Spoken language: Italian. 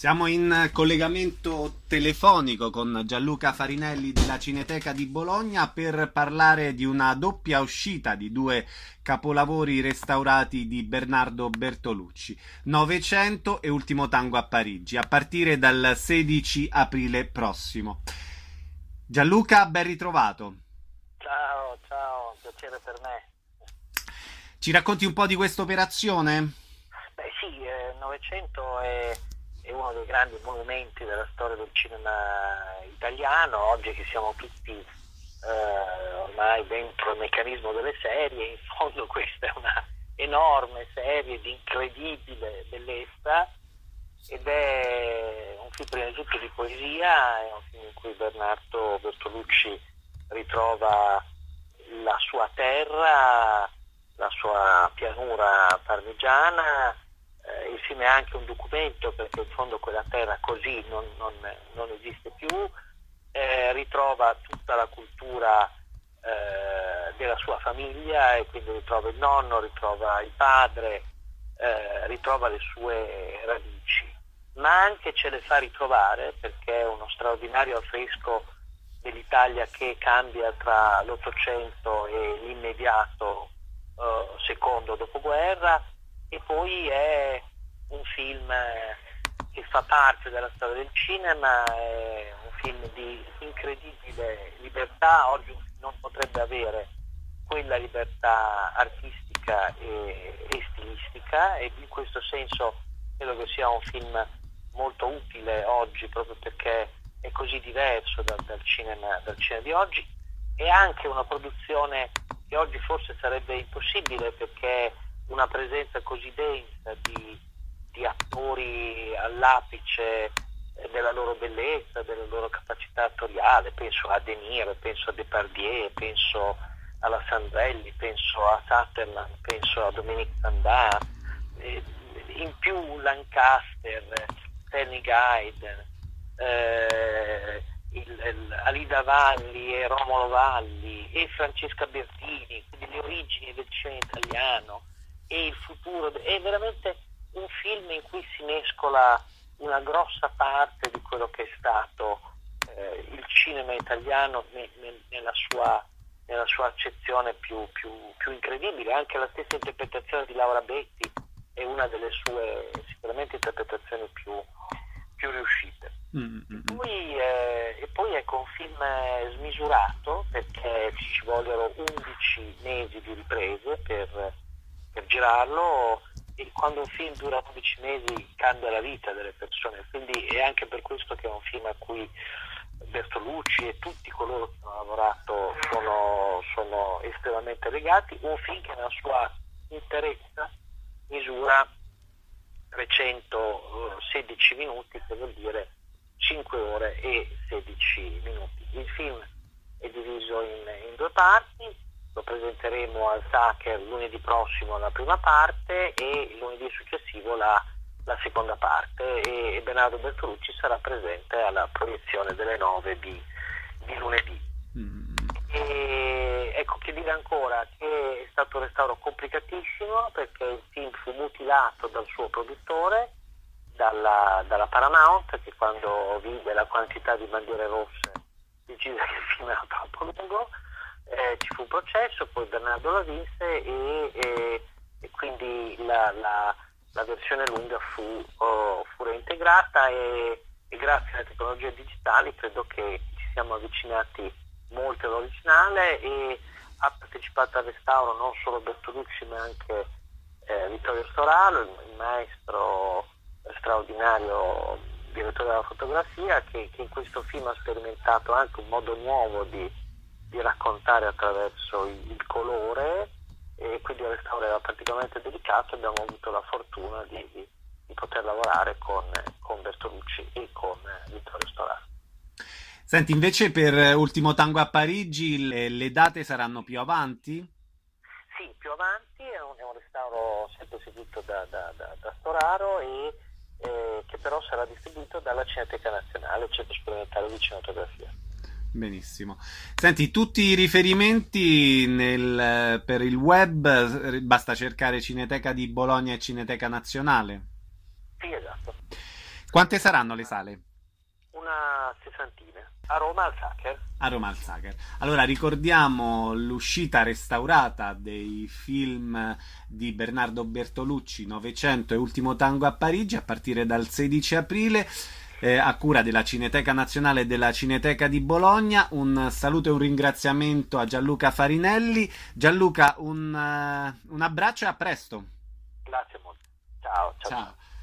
Siamo in collegamento telefonico con Gianluca Farinelli della Cineteca di Bologna per parlare di una doppia uscita di due capolavori restaurati di Bernardo Bertolucci, Novecento e Ultimo tango a Parigi, a partire dal 16 aprile prossimo. Gianluca, ben ritrovato. Ciao, un piacere per me. Ci racconti un po' di questa operazione? Beh sì, Novecento è uno dei grandi monumenti della storia del cinema italiano. Oggi che siamo tutti ormai dentro il meccanismo delle serie, in fondo questa è una enorme serie di incredibile bellezza ed è un film prima di tutto di poesia, è un film in cui Bernardo Bertolucci ritrova la sua terra, la sua pianura parmigiana. Il film è anche un documento perché in fondo quella terra così non esiste più. Ritrova tutta la cultura della sua famiglia e quindi ritrova il nonno, ritrova il padre, ritrova le sue radici, ma anche ce le fa ritrovare perché è uno straordinario affresco dell'Italia che cambia tra l'Ottocento e l'immediato secondo dopoguerra, e poi è un film che fa parte della storia del cinema, è un film di incredibile libertà. Oggi non potrebbe avere quella libertà artistica e stilistica, e in questo senso credo che sia un film molto utile oggi proprio perché è così diverso dal cinema di oggi. È anche una produzione che oggi forse sarebbe impossibile perché una presenza così densa di attori all'apice della loro bellezza, della loro capacità attoriale. Penso a De Niro, penso a Depardieu, penso alla Sandrelli, penso a Sutherland, penso a Dominique Sanda, in più Lancaster, Stanley Gaiden, Alida Valli e Romolo Valli e Francesca Bertini, quindi le origini del cinema italiano e il futuro. È veramente un film in cui si mescola una grossa parte di quello che è stato il cinema italiano nella sua accezione più incredibile. Anche la stessa interpretazione di Laura Betti è una delle sue sicuramente interpretazioni più riuscite. E poi ecco, un film smisurato perché ci vogliono 11 mesi di riprese per girarlo, e quando un film dura 11 mesi cambia la vita delle persone, quindi è anche per questo che è un film a cui Bertolucci e tutti coloro che hanno lavorato sono estremamente legati. Un film che nella sua interezza misura 316 minuti, che vuol dire 5 ore e 16 minuti. Il film è diviso in due parti. Lo presenteremo al Sacher lunedì prossimo la prima parte e il lunedì successivo la seconda parte, e Bernardo Bertolucci sarà presente alla proiezione delle 9 di lunedì. E ecco, che dire ancora, che è stato un restauro complicatissimo perché il film fu mutilato dal suo produttore, dalla Paramount, che quando vide la quantità di bandiere rosse decise che il film era troppo lungo. Ci fu un processo, poi Bernardo la vinse e quindi la versione lunga fu reintegrata, e grazie alle tecnologie digitali credo che ci siamo avvicinati molto all'originale, e ha partecipato al restauro non solo Bertolucci ma anche Vittorio Storaro, il maestro straordinario direttore della fotografia, che in questo film ha sperimentato anche un modo nuovo di raccontare attraverso il colore, e quindi il restauro era praticamente dedicato. Abbiamo avuto la fortuna di poter lavorare con Bertolucci e con Vittorio Storaro. Senti, invece per Ultimo tango a Parigi le date saranno più avanti? Sì, più avanti, è un restauro sempre seguito da Storaro e che però sarà distribuito dalla Cineteca Nazionale, il Centro Sperimentale di Cinematografia. Benissimo. Senti, tutti i riferimenti per il web, basta cercare Cineteca di Bologna e Cineteca Nazionale? Sì, esatto. Quante saranno le sale? Una sessantina. A Roma al Sacher. A Roma al Sacher. Allora ricordiamo l'uscita restaurata dei film di Bernardo Bertolucci, Novecento e Ultimo Tango a Parigi, a partire dal 16 aprile, a cura della Cineteca Nazionale e della Cineteca di Bologna. Un saluto e un ringraziamento a Gianluca Farinelli. Gianluca, un abbraccio e a presto. Grazie molto. Ciao. Ciao.